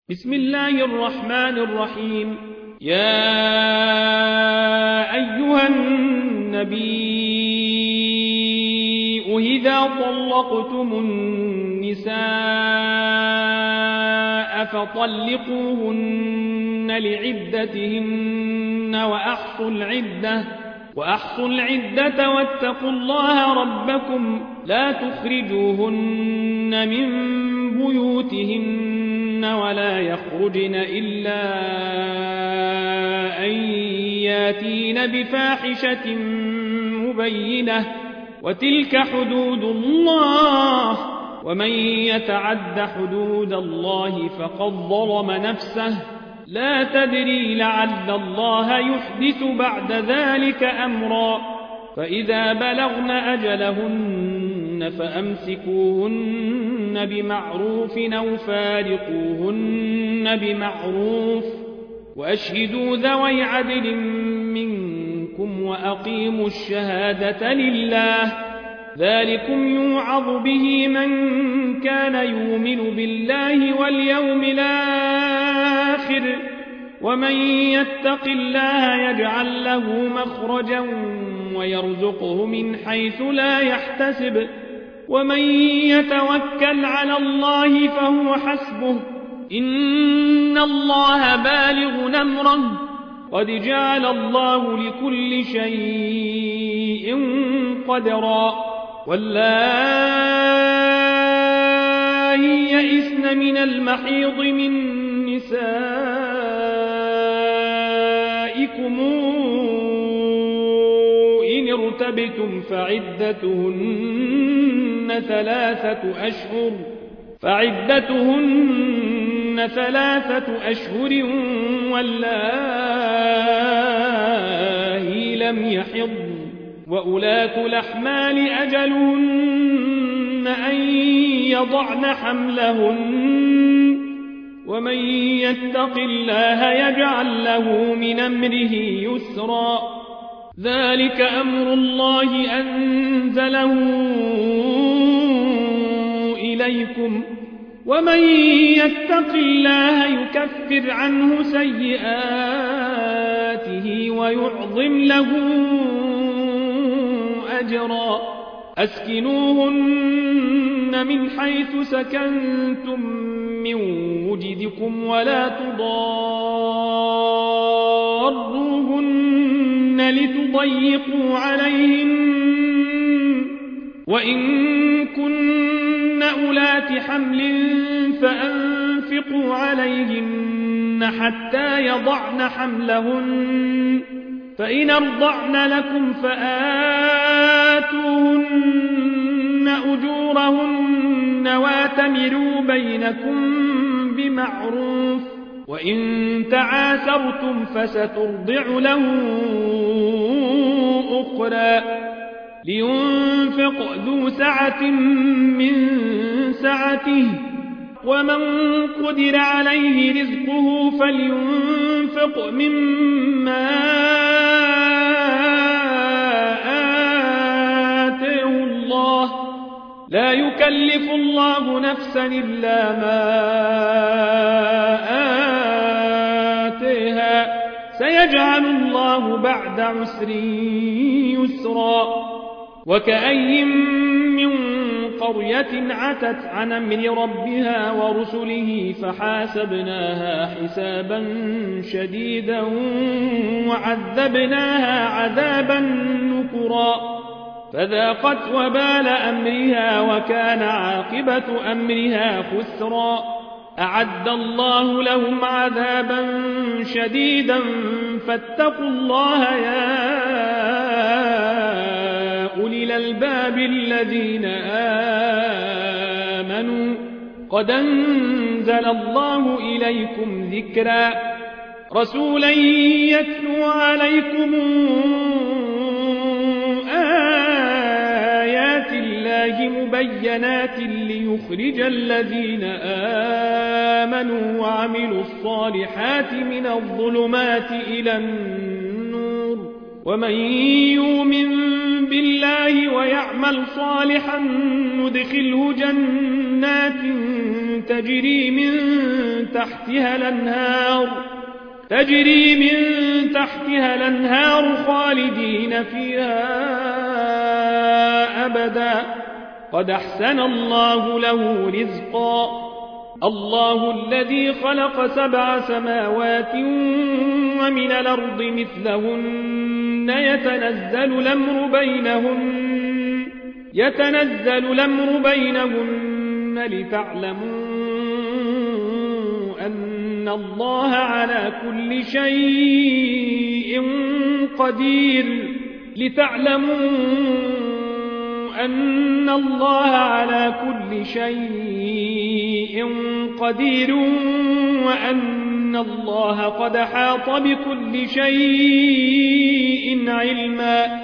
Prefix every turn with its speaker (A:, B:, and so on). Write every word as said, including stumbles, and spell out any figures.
A: بسم الله الرحمن الرحيم. يا أيها النبي إذا طلقتم النساء فطلقوهن لعدتهن وأحصوا العدة وأحصوا العدة واتقوا الله ربكم لا تخرجوهن من بيوتهن ولا يخرجن إلا أن ياتين بفاحشة مبينة وتلك حدود الله ومن يتعد حدود الله فقد ظلم نفسه لا تدري لعل الله يحدث بعد ذلك أمرا فإذا بلغن أجلهن فأمسكوهن بمعروف أو فارقوهن بمعروف وأشهدوا ذوي عدل منكم وأقيموا الشهادة لله ذلكم يوعظ به من كان يؤمن بالله واليوم الآخر ومن يتق الله يجعل له مخرجا ويرزقه من حيث لا يحتسب ومن يتوكل على الله فهو حسبه إن الله بالغ أمره قد جعل الله لكل شيء قدرا واللائي يئسن من المحيض من نسائكم إن ارتبتم فعدتهن ثلاثة أشهر فعدتهن ثلاثة أشهر واللائي لم يحضن وأولاة الأحمال أجلهن أن يضعن حملهن ومن يتق الله يجعل له من أمره يسرا ذلك أمر الله أنزله إليكم ومن يتق الله يكفر عنه سيئاته ويعظم له أجرا أسكنوهن من حيث سكنتم من وجدكم ولا تضاروهن لتضيقوا عليهن وإن كن أولات حمل فأنفقوا عليهن حتى يضعن حملهن فإن أرضعن لكم فآتوهن أجورهن واتمروا بينكم بمعروف وإن تعاثرتم فسترضع له أخرى لينفق ذو سعة من سعته ومن قدر عليه رزقه فلينفق مما آتاه الله لا يكلف الله نفسا إلا ما آتاها سيجعل الله بعد عسر يسرا وكأي من قرية عتت عن أمر ربها ورسله فحاسبناها حسابا شديدا وعذبناها عذابا نكرا فذاقت وبال أمرها وكان عاقبة أمرها خسرا أعد الله لهم عذابا شديدا فاتقوا الله يا أولي الألباب الذين آمنوا قد أنزل الله إليكم ذكرا رسولا يتلو عليكم آيات الله مبينات ليخرج الذين آمنوا وعملوا الصالحات من الظلمات إلى النور ومن يؤمن بالله ويعمل صالحا ندخله جنات تجري من تحتها الأنهار تجري من تحتها الأنهار خالدين فيها أبدا قد أحسن الله له رزقا الله الذي خلق سبع سماوات ومن الأرض مثلهن يتنزل الأمر بينهن يتنزل الأمر بينهن لتعلموا أن الله على كل شيء قدير لتعلموا أن الله على كل شيء قدير وأن الله قد حاط بكل شيء علما